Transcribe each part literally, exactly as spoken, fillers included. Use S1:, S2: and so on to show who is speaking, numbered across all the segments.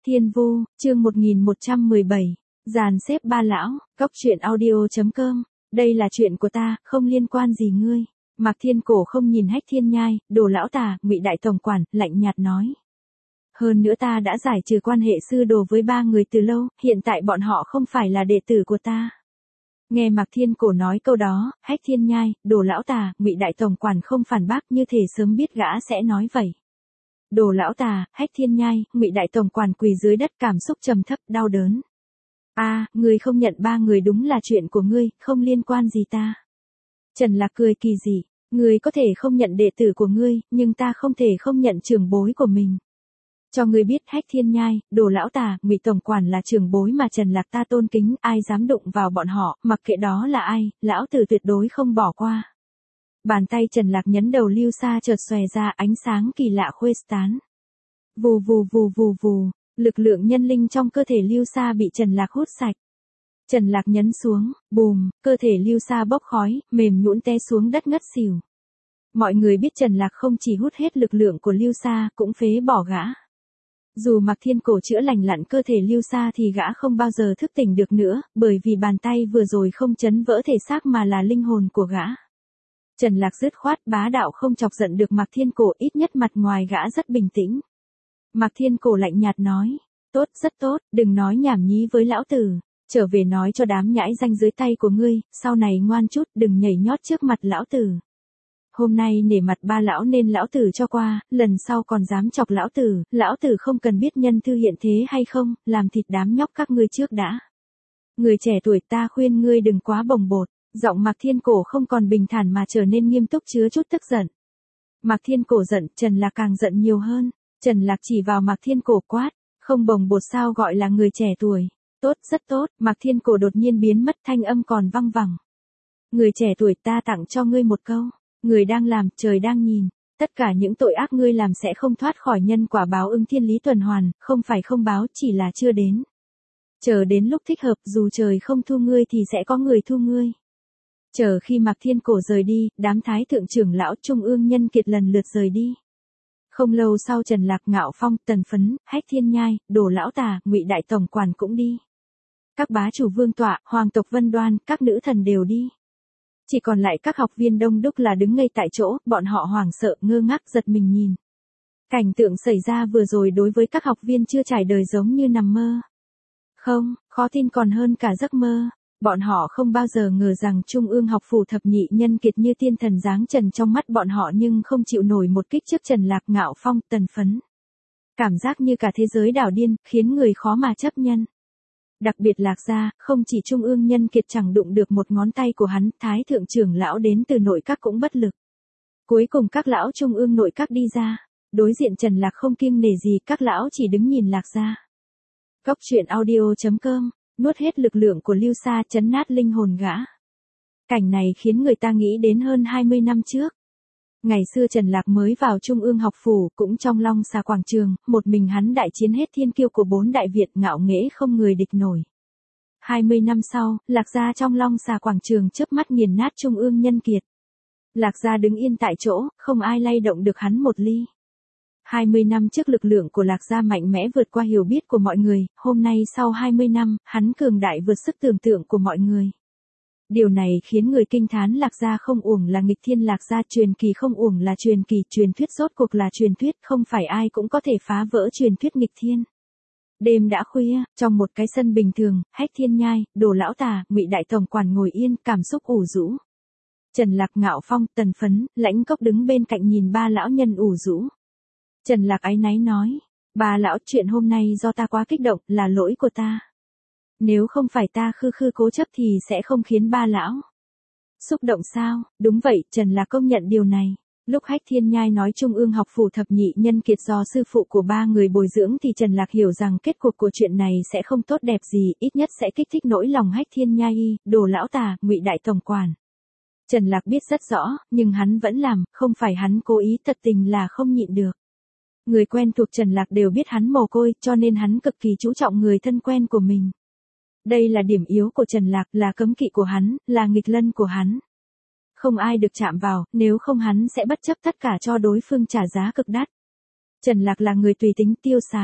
S1: Thiên Vu, chương một nghìn một trăm mười bảy, dàn xếp ba lão, góc truyện audio.com, đây là chuyện của ta, không liên quan gì ngươi. Mạc Thiên Cổ không nhìn Hách Thiên Nhai, Đồ lão tà, Ngụy đại tổng quản, lạnh nhạt nói. Hơn nữa ta đã giải trừ quan hệ sư đồ với ba người từ lâu, hiện tại bọn họ không phải là đệ tử của ta. Nghe Mạc Thiên Cổ nói câu đó, Hách Thiên Nhai, Đồ lão tà, Ngụy đại tổng quản không phản bác, như thể sớm biết gã sẽ nói vậy. Đồ lão tà, Hách Thiên Nhai, Ngụy đại tổng quản quỳ dưới đất, cảm xúc trầm thấp, đau đớn. A, à, ngươi không nhận ba người đúng là chuyện của ngươi, không liên quan gì ta. Trần Lạc cười kỳ dị, ngươi có thể không nhận đệ tử của ngươi, nhưng ta không thể không nhận trưởng bối của mình. Cho ngươi biết, Hách Thiên Nhai, Đồ lão tà, Ngụy tổng quản là trưởng bối mà Trần Lạc ta tôn kính, ai dám đụng vào bọn họ, mặc kệ đó là ai, lão tử tuyệt đối không bỏ qua. Bàn tay Trần Lạc nhấn đầu Lưu Sa chợt xòe ra, ánh sáng kỳ lạ khuếch tán. Vù vù vù vù vù, lực lượng nhân linh trong cơ thể Lưu Sa bị Trần Lạc hút sạch. Trần Lạc nhấn xuống, bùm, cơ thể Lưu Sa bốc khói, mềm nhũn té xuống đất ngất xỉu. Mọi người biết Trần Lạc không chỉ hút hết lực lượng của Lưu Sa, cũng phế bỏ gã. Dù Mạc Thiên Cổ chữa lành lặn cơ thể Lưu Sa thì gã không bao giờ thức tỉnh được nữa, bởi vì bàn tay vừa rồi không chấn vỡ thể xác mà là linh hồn của gã. Trần Lạc dứt khoát bá đạo không chọc giận được Mạc Thiên Cổ, ít nhất mặt ngoài gã rất bình tĩnh. Mạc Thiên Cổ lạnh nhạt nói, tốt, rất tốt, đừng nói nhảm nhí với lão tử, trở về nói cho đám nhãi danh dưới tay của ngươi, sau này ngoan chút, đừng nhảy nhót trước mặt lão tử. Hôm nay nể mặt ba lão nên lão tử cho qua, lần sau còn dám chọc lão tử, lão tử không cần biết nhân thư hiện thế hay không, làm thịt đám nhóc các ngươi trước đã. Người trẻ tuổi, ta khuyên ngươi đừng quá bồng bột. Giọng Mạc Thiên Cổ không còn bình thản mà trở nên nghiêm túc, chứa chút tức giận. Mạc Thiên Cổ giận, Trần Lạc càng giận nhiều hơn. Trần Lạc chỉ vào Mạc Thiên Cổ quát, không bồng bột sao gọi là người trẻ tuổi. Tốt, rất tốt. Mạc Thiên Cổ đột nhiên biến mất, thanh âm còn văng vẳng. Người trẻ tuổi, ta tặng cho ngươi một câu. Người đang làm, trời đang nhìn. Tất cả những tội ác ngươi làm sẽ không thoát khỏi nhân quả báo ứng thiên lý tuần hoàn, không phải không báo, chỉ là chưa đến. Chờ đến lúc thích hợp, dù trời không thu ngươi thì sẽ có người thu ngươi. Chờ khi Mạc Thiên Cổ rời đi, đám thái thượng trưởng lão Trung ương Nhân Kiệt lần lượt rời đi. Không lâu sau Trần Lạc, Ngạo Phong, Tần Phấn, Hách Thiên Nhai, Đồ lão tà, Ngụy đại tổng quản cũng đi. Các bá chủ vương tọa, hoàng tộc Vân Đoan, các nữ thần đều đi. Chỉ còn lại các học viên đông đúc là đứng ngây tại chỗ, bọn họ hoảng sợ, ngơ ngác, giật mình nhìn. Cảnh tượng xảy ra vừa rồi đối với các học viên chưa trải đời giống như nằm mơ. Không, khó tin còn hơn cả giấc mơ. Bọn họ không bao giờ ngờ rằng Trung ương học phủ thập nhị nhân kiệt như tiên thần giáng trần trong mắt bọn họ, nhưng không chịu nổi một kích trước Trần Lạc, Ngạo Phong, Tần Phấn. Cảm giác như cả thế giới đảo điên, khiến người khó mà chấp nhận. Đặc biệt Lạc gia, không chỉ Trung ương Nhân Kiệt chẳng đụng được một ngón tay của hắn, thái thượng trưởng lão đến từ nội các cũng bất lực. Cuối cùng các lão Trung ương nội các đi ra, đối diện Trần Lạc không kiêng nể gì, các lão chỉ đứng nhìn Lạc gia. Góc truyện audio.com, nuốt hết lực lượng của Lưu Sa, chấn nát linh hồn gã. Cảnh này khiến người ta nghĩ đến hơn hai mươi năm trước. Ngày xưa Trần Lạc mới vào Trung ương học phủ, cũng trong Long Xà quảng trường, một mình hắn đại chiến hết thiên kiêu của bốn đại Việt, ngạo nghễ không người địch nổi. hai mươi năm sau, Lạc gia trong Long Xà quảng trường chớp mắt nghiền nát Trung ương Nhân Kiệt. Lạc gia đứng yên tại chỗ, không ai lay động được hắn một ly. hai mươi năm trước lực lượng của Lạc gia mạnh mẽ vượt qua hiểu biết của mọi người, hôm nay sau hai mươi năm, hắn cường đại vượt sức tưởng tượng của mọi người. Điều này khiến người kinh thán, Lạc gia không uổng là nghịch thiên, Lạc gia truyền kỳ không uổng là truyền kỳ, truyền thuyết rốt cuộc là truyền thuyết, không phải ai cũng có thể phá vỡ truyền thuyết nghịch thiên. Đêm đã khuya, trong một cái sân bình thường, Hách Thiên Nhai, Đồ lão tà, Ngụy đại tổng quản ngồi yên, cảm xúc ủ rũ. Trần Lạc, Ngạo Phong, Tần Phấn, Lãnh Cốc đứng bên cạnh nhìn ba lão nhân ủ rũ. Trần Lạc áy náy nói, ba lão, chuyện hôm nay do ta quá kích động, là lỗi của ta. Nếu không phải ta khư khư cố chấp thì sẽ không khiến ba lão xúc động sao? Đúng vậy, Trần Lạc công nhận điều này. Lúc Hách Thiên Nhai nói Trung ương học phủ thập nhị nhân kiệt do sư phụ của ba người bồi dưỡng thì Trần Lạc hiểu rằng kết cục của chuyện này sẽ không tốt đẹp gì, ít nhất sẽ kích thích nỗi lòng Hách Thiên Nhai, Đồ lão tà, Ngụy đại tổng quản. Trần Lạc biết rất rõ, nhưng hắn vẫn làm, không phải hắn cố ý, thật tình là không nhịn được. Người quen thuộc Trần Lạc đều biết hắn mồ côi, cho nên hắn cực kỳ chú trọng người thân quen của mình. Đây là điểm yếu của Trần Lạc, là cấm kỵ của hắn, là nghịch lân của hắn. Không ai được chạm vào, nếu không hắn sẽ bất chấp tất cả cho đối phương trả giá cực đắt. Trần Lạc là người tùy tính tiêu sái.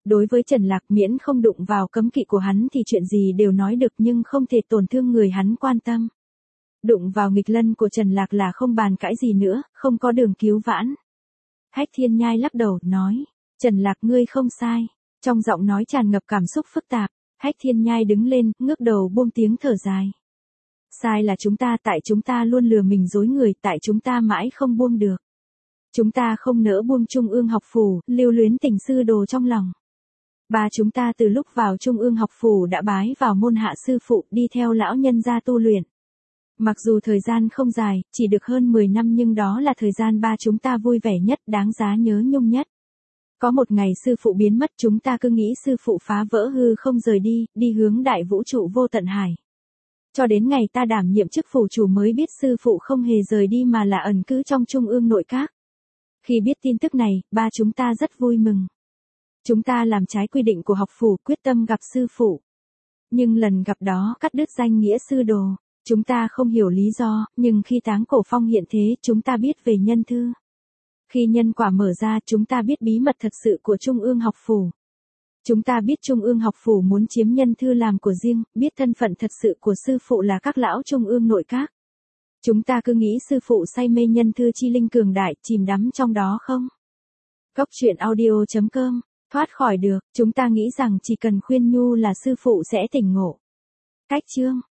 S1: Đối với Trần Lạc, miễn không đụng vào cấm kỵ của hắn thì chuyện gì đều nói được, nhưng không thể tổn thương người hắn quan tâm. Đụng vào nghịch lân của Trần Lạc là không bàn cãi gì nữa, không có đường cứu vãn. Hách Thiên Nhai lắc đầu, nói, Trần Lạc ngươi không sai. Trong giọng nói tràn ngập cảm xúc phức tạp, Hách Thiên Nhai đứng lên, ngước đầu buông tiếng thở dài. Sai là chúng ta, tại chúng ta luôn lừa mình dối người, tại chúng ta mãi không buông được. Chúng ta không nỡ buông Trung ương học phủ, lưu luyến tình sư đồ trong lòng. Ba chúng ta từ lúc vào Trung ương học phủ đã bái vào môn hạ sư phụ, đi theo lão nhân gia tu luyện. Mặc dù thời gian không dài, chỉ được hơn mười năm, nhưng đó là thời gian ba chúng ta vui vẻ nhất, đáng giá nhớ nhung nhất. Có một ngày sư phụ biến mất, chúng ta cứ nghĩ sư phụ phá vỡ hư không rời đi, đi hướng đại vũ trụ vô tận hải. Cho đến ngày ta đảm nhiệm chức phủ chủ mới biết sư phụ không hề rời đi mà là ẩn cư trong Trung ương nội các. Khi biết tin tức này, ba chúng ta rất vui mừng. Chúng ta làm trái quy định của học phủ, quyết tâm gặp sư phụ. Nhưng lần gặp đó cắt đứt danh nghĩa sư đồ. Chúng ta không hiểu lý do, nhưng khi Táng Cổ Phong hiện thế, chúng ta biết về nhân thư. Khi nhân quả mở ra, chúng ta biết bí mật thật sự của Trung ương học phủ. Chúng ta biết Trung ương học phủ muốn chiếm nhân thư làm của riêng, biết thân phận thật sự của sư phụ là các lão Trung ương nội các. Chúng ta cứ nghĩ sư phụ say mê nhân thư chi linh cường đại, chìm đắm trong đó không? Cốc truyện audio chấm com, thoát khỏi được, chúng ta nghĩ rằng chỉ cần khuyên nhu là sư phụ sẽ tỉnh ngộ. Cách chương